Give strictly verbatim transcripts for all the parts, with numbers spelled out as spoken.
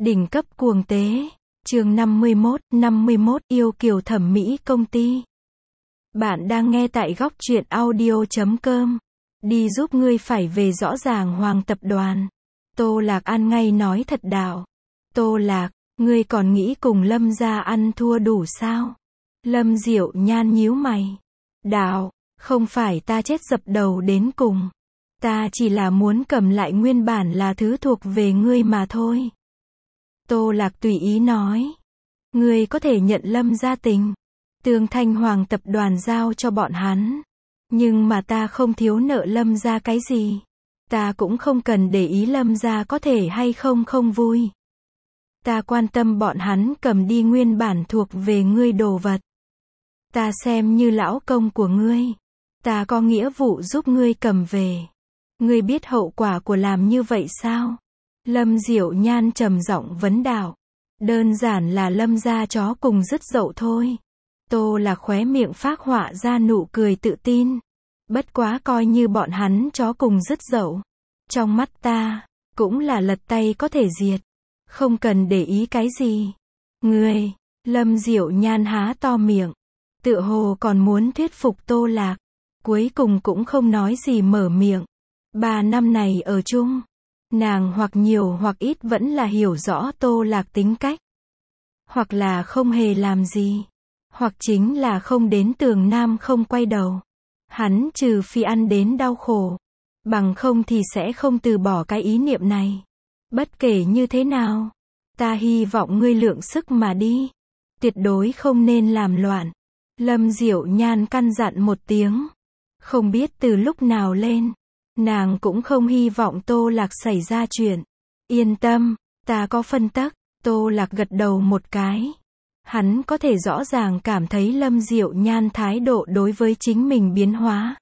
Đỉnh cấp cuồng tế. Chương năm mươi mốt, năm mươi mốt yêu kiều thẩm mỹ công ty. Bạn đang nghe tại góc truyện audio chấm com. Đi giúp ngươi phải về rõ ràng Hoàng tập đoàn. Tô Lạc ăn ngay nói thật đạo. Tô Lạc, ngươi còn nghĩ cùng Lâm gia ăn thua đủ sao? Lâm Diệu Nhan nhíu mày. Đạo, không phải ta chết dập đầu đến cùng. Ta chỉ là muốn cầm lại nguyên bản là thứ thuộc về ngươi mà thôi. Tô Lạc tùy ý nói. Ngươi có thể nhận Lâm gia tình. Tương Thanh Hoàng tập đoàn giao cho bọn hắn. Nhưng mà ta không thiếu nợ Lâm gia cái gì. Ta cũng không cần để ý Lâm gia có thể hay không không vui. Ta quan tâm bọn hắn cầm đi nguyên bản thuộc về ngươi đồ vật. Ta xem như lão công của ngươi. Ta có nghĩa vụ giúp ngươi cầm về. Ngươi biết hậu quả của làm như vậy sao? Lâm Diệu Nhan trầm giọng vấn đạo. Đơn giản là Lâm gia chó cùng dứt dậu thôi. Tô Lạc khóe miệng phác họa ra nụ cười tự tin. Bất quá coi như bọn hắn chó cùng dứt dậu. Trong mắt ta, cũng là lật tay có thể diệt. Không cần để ý cái gì. Ngươi, Lâm Diệu Nhan há to miệng. Tựa hồ còn muốn thuyết phục Tô Lạc. Cuối cùng cũng không nói gì mở miệng. Ba năm này ở chung. Nàng hoặc nhiều hoặc ít vẫn là hiểu rõ Tô Lạc tính cách. Hoặc là không hề làm gì. Hoặc chính là không đến tường nam không quay đầu. Hắn trừ phi ăn đến đau khổ. Bằng không thì sẽ không từ bỏ cái ý niệm này. Bất kể như thế nào. Ta hy vọng ngươi lượng sức mà đi. Tuyệt đối không nên làm loạn. Lâm Diệu Nhan căn dặn một tiếng. Không biết từ lúc nào lên. Nàng cũng không hy vọng Tô Lạc xảy ra chuyện. Yên tâm, ta có phân tắc. Tô Lạc gật đầu một cái. Hắn có thể rõ ràng cảm thấy Lâm Diệu Nhan thái độ đối với chính mình biến hóa.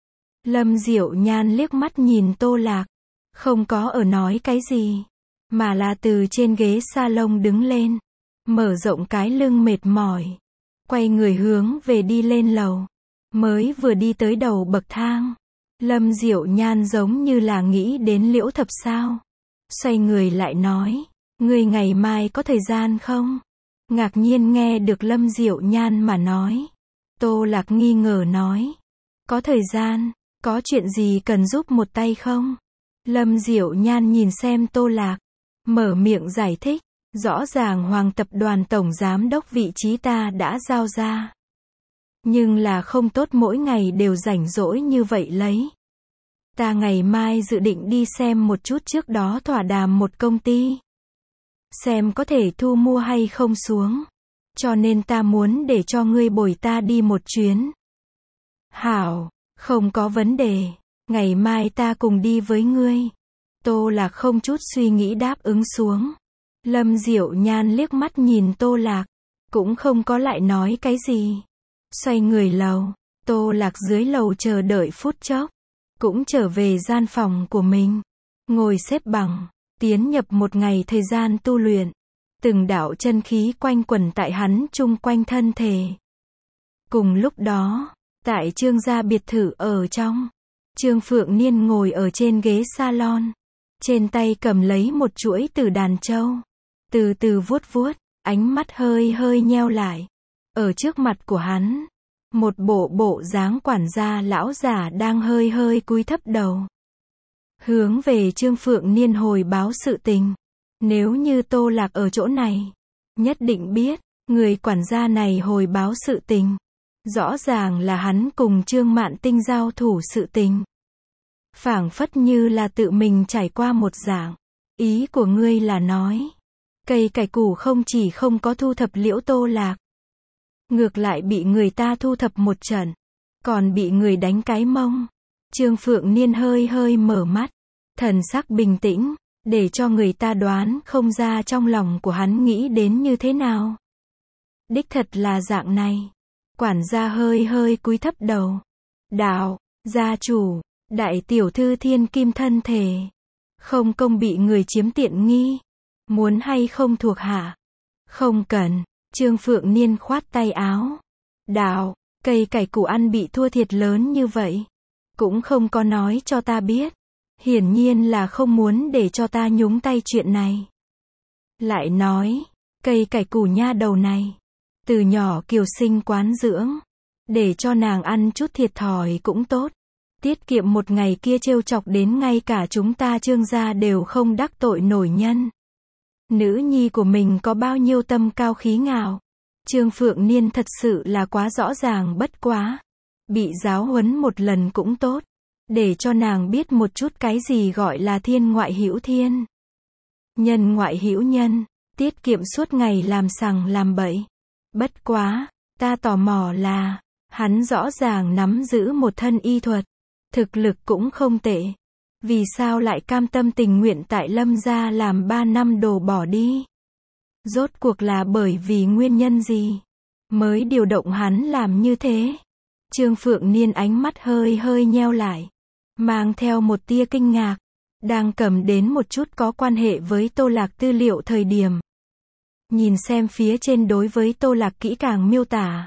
Lâm Diệu Nhan liếc mắt nhìn Tô Lạc. Không có ở nói cái gì. Mà là từ trên ghế salon đứng lên. Mở rộng cái lưng mệt mỏi. Quay người hướng về đi lên lầu. Mới vừa đi tới đầu bậc thang. Lâm Diệu Nhan giống như là nghĩ đến Liễu Thập sao. Xoay người lại nói. Ngươi ngày mai có thời gian không? Ngạc nhiên nghe được Lâm Diệu Nhan mà nói. Tô Lạc nghi ngờ nói. Có thời gian, có chuyện gì cần giúp một tay không? Lâm Diệu Nhan nhìn xem Tô Lạc. Mở miệng giải thích. Rõ ràng Hoàng tập đoàn tổng giám đốc vị trí ta đã giao ra. Nhưng là không tốt mỗi ngày đều rảnh rỗi như vậy lấy. Ta ngày mai dự định đi xem một chút trước đó thỏa đàm một công ty. Xem có thể thu mua hay không xuống. Cho nên ta muốn để cho ngươi bồi ta đi một chuyến. Hảo, không có vấn đề. Ngày mai ta cùng đi với ngươi. Tô Lạc không chút suy nghĩ đáp ứng xuống. Lâm Diệu Nhan liếc mắt nhìn Tô Lạc. Cũng không có lại nói cái gì. Xoay người lầu. Tô Lạc dưới lầu chờ đợi phút chốc. Cũng trở về gian phòng của mình. Ngồi xếp bằng. Tiến nhập một ngày thời gian tu luyện. Từng đạo chân khí quanh quẩn tại hắn chung quanh thân thể. Cùng lúc đó, tại Trương gia biệt thự ở trong. Trương Phượng Niên ngồi ở trên ghế salon. Trên tay cầm lấy một chuỗi từ đàn châu. Từ từ vuốt vuốt, ánh mắt hơi hơi nheo lại. Ở trước mặt của hắn. Một bộ bộ dáng quản gia lão giả đang hơi hơi cúi thấp đầu. Hướng về Trương Phượng Niên hồi báo sự tình. Nếu như Tô Lạc ở chỗ này. Nhất định biết, người quản gia này hồi báo sự tình. Rõ ràng là hắn cùng Trương Mạn Tinh giao thủ sự tình. Phảng phất như là tự mình trải qua một dạng. Ý của ngươi là nói. Cây cải củ không chỉ không có thu thập Liễu Tô Lạc. Ngược lại bị người ta thu thập một trận. Còn bị người đánh cái mông. Trương Phượng Niên hơi hơi mở mắt. Thần sắc bình tĩnh. Để cho người ta đoán không ra trong lòng của hắn nghĩ đến như thế nào. Đích thật là dạng này. Quản gia hơi hơi cúi thấp đầu. Đạo, gia chủ, đại tiểu thư thiên kim thân thể. Không công bị người chiếm tiện nghi. Muốn hay không thuộc hạ? Không cần. Trương Phượng Niên khoát tay áo. Đạo, cây cải củ ăn bị thua thiệt lớn như vậy. Cũng không có nói cho ta biết. Hiển nhiên là không muốn để cho ta nhúng tay chuyện này. Lại nói, cây cải củ nha đầu này, từ nhỏ Kiều Sinh quán dưỡng, để cho nàng ăn chút thiệt thòi cũng tốt. Tiết kiệm một ngày kia trêu chọc đến ngay cả chúng ta Trương gia đều không đắc tội nổi nhân. Nữ nhi của mình có bao nhiêu tâm cao khí ngạo. Trương Phượng Niên thật sự là quá rõ ràng bất quá. Bị giáo huấn một lần cũng tốt. Để cho nàng biết một chút cái gì gọi là thiên ngoại hữu thiên. Nhân ngoại hữu nhân. Tiết kiệm suốt ngày làm sằng làm bậy. Bất quá, ta tò mò là, hắn rõ ràng nắm giữ một thân y thuật. Thực lực cũng không tệ. Vì sao lại cam tâm tình nguyện tại Lâm gia làm ba năm đồ bỏ đi? Rốt cuộc là bởi vì nguyên nhân gì? Mới điều động hắn làm như thế? Trương Phượng Niên ánh mắt hơi hơi nheo lại. Mang theo một tia kinh ngạc. Đang cầm đến một chút có quan hệ với Tô Lạc tư liệu thời điểm. Nhìn xem phía trên đối với Tô Lạc kỹ càng miêu tả.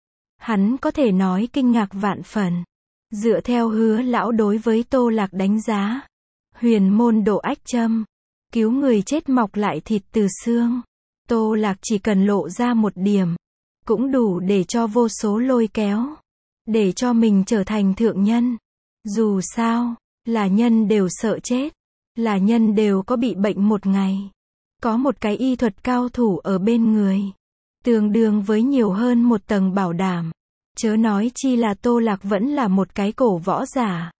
Hắn có thể nói kinh ngạc vạn phần. Dựa theo Hứa lão đối với Tô Lạc đánh giá. Huyền môn độ ách châm. Cứu người chết mọc lại thịt từ xương. Tô Lạc chỉ cần lộ ra một điểm. Cũng đủ để cho vô số lôi kéo. Để cho mình trở thành thượng nhân. Dù sao, là nhân đều sợ chết. Là nhân đều có bị bệnh một ngày. Có một cái y thuật cao thủ ở bên người. Tương đương với nhiều hơn một tầng bảo đảm. Chớ nói chi là Tô Lạc vẫn là một cái cổ võ giả.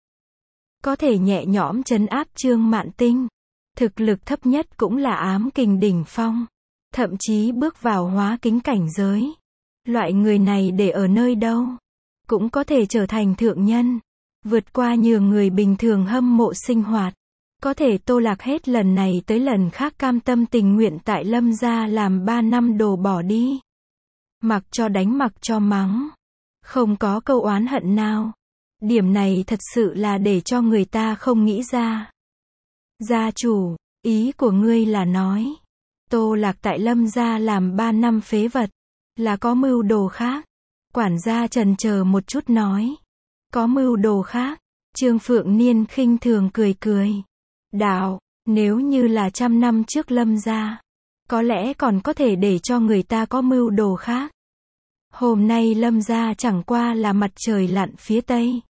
Có thể nhẹ nhõm trấn áp Trương Mạn Tinh. Thực lực thấp nhất cũng là ám kình đỉnh phong. Thậm chí bước vào hóa kính cảnh giới. Loại người này để ở nơi đâu? Cũng có thể trở thành thượng nhân. Vượt qua nhường người bình thường hâm mộ sinh hoạt. Có thể Tô Lạc hết lần này tới lần khác cam tâm tình nguyện tại Lâm gia làm ba năm đồ bỏ đi. Mặc cho đánh mặc cho mắng. Không có câu oán hận nào. Điểm này thật sự là để cho người ta không nghĩ ra. Gia chủ, ý của ngươi là nói. Tô Lạc tại Lâm gia làm ba năm phế vật. Là có mưu đồ khác. Quản gia chần chờ một chút nói. Có mưu đồ khác. Trương Phượng Niên khinh thường cười cười. Đạo, nếu như là trăm năm trước Lâm gia. Có lẽ còn có thể để cho người ta có mưu đồ khác. Hôm nay Lâm gia chẳng qua là mặt trời lặn phía tây.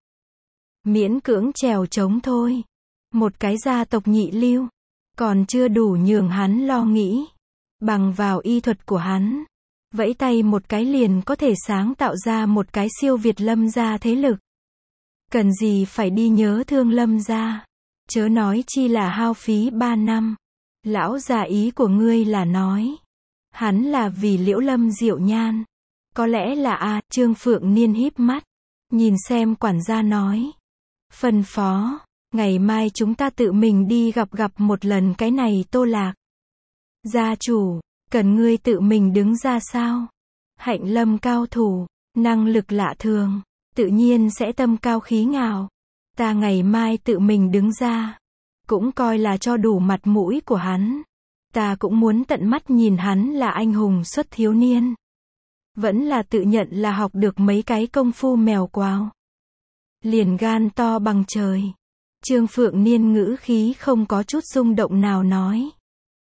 Miễn cưỡng trèo trống thôi. Một cái gia tộc nhị lưu. Còn chưa đủ nhường hắn lo nghĩ. Bằng vào y thuật của hắn. Vẫy tay một cái liền có thể sáng tạo ra một cái siêu việt Lâm gia thế lực. Cần gì phải đi nhớ thương Lâm gia. Chớ nói chi là hao phí ba năm. Lão già ý của ngươi là nói. Hắn là vì Liễu Lâm Diệu Nhan. Có lẽ là a à, Trương Phượng Niên híp mắt. Nhìn xem quản gia nói. Phân phó. Ngày mai chúng ta tự mình đi gặp gặp một lần cái này Tô Lạc. Gia chủ. Cần ngươi tự mình đứng ra sao? Hạnh Lâm cao thủ. Năng lực lạ thường. Tự nhiên sẽ tâm cao khí ngạo. Ta ngày mai tự mình đứng ra. Cũng coi là cho đủ mặt mũi của hắn. Ta cũng muốn tận mắt nhìn hắn là anh hùng xuất thiếu niên. Vẫn là tự nhận là học được mấy cái công phu mèo quào. Liền gan to bằng trời. Trương Phượng Niên ngữ khí không có chút rung động nào nói.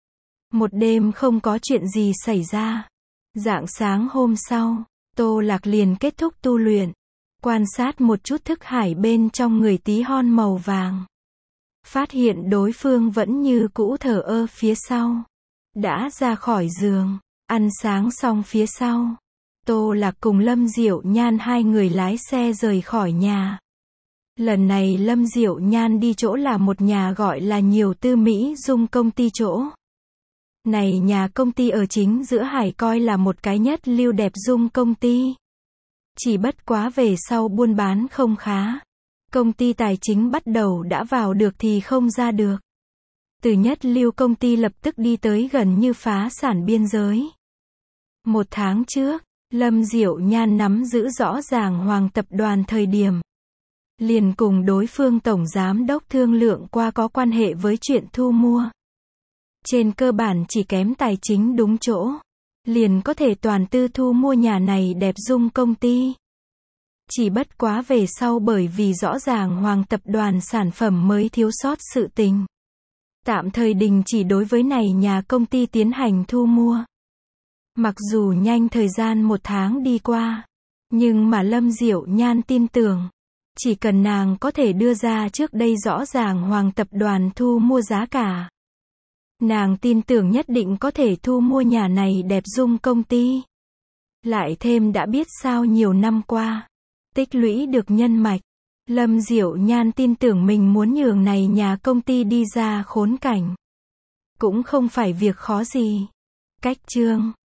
Một đêm không có chuyện gì xảy ra. Rạng sáng hôm sau, Tô Lạc liền kết thúc tu luyện. Quan sát một chút thức hải bên trong người tí hon màu vàng. Phát hiện đối phương vẫn như cũ thờ ơ phía sau. Đã ra khỏi giường, ăn sáng xong phía sau. Tô Lạc cùng Lâm Diệu Nhan hai người lái xe rời khỏi nhà. Lần này Lâm Diệu Nhan đi chỗ là một nhà gọi là Nhiều Tư Mỹ Dung công ty chỗ. Này nhà công ty ở chính giữa hải coi là một cái nhất lưu đẹp dung công ty. Chỉ bất quá về sau buôn bán không khá. Công ty tài chính bắt đầu đã vào được thì không ra được. Từ nhất lưu công ty lập tức đi tới gần như phá sản biên giới. Một tháng trước, Lâm Diệu Nhan nắm giữ rõ ràng Hoàng tập đoàn thời điểm. Liền cùng đối phương tổng giám đốc thương lượng qua có quan hệ với chuyện thu mua. Trên cơ bản chỉ kém tài chính đúng chỗ. Liền có thể toàn tư thu mua nhà này đẹp dung công ty. Chỉ bất quá về sau bởi vì rõ ràng Hoàng tập đoàn sản phẩm mới thiếu sót sự tình. tạm thời đình chỉ đối với này nhà công ty tiến hành thu mua. Mặc dù nhanh thời gian một tháng đi qua, nhưng mà Lâm Diệu Nhan tin tưởng, chỉ cần nàng có thể đưa ra trước đây rõ ràng Hoàng tập đoàn thu mua giá cả, nàng tin tưởng nhất định có thể thu mua nhà này đẹp dung công ty. Lại thêm đã biết sao nhiều năm qua, tích lũy được nhân mạch, Lâm Diệu Nhan tin tưởng mình muốn nhường này nhà công ty đi ra khốn cảnh cũng không phải việc khó gì. Cách chương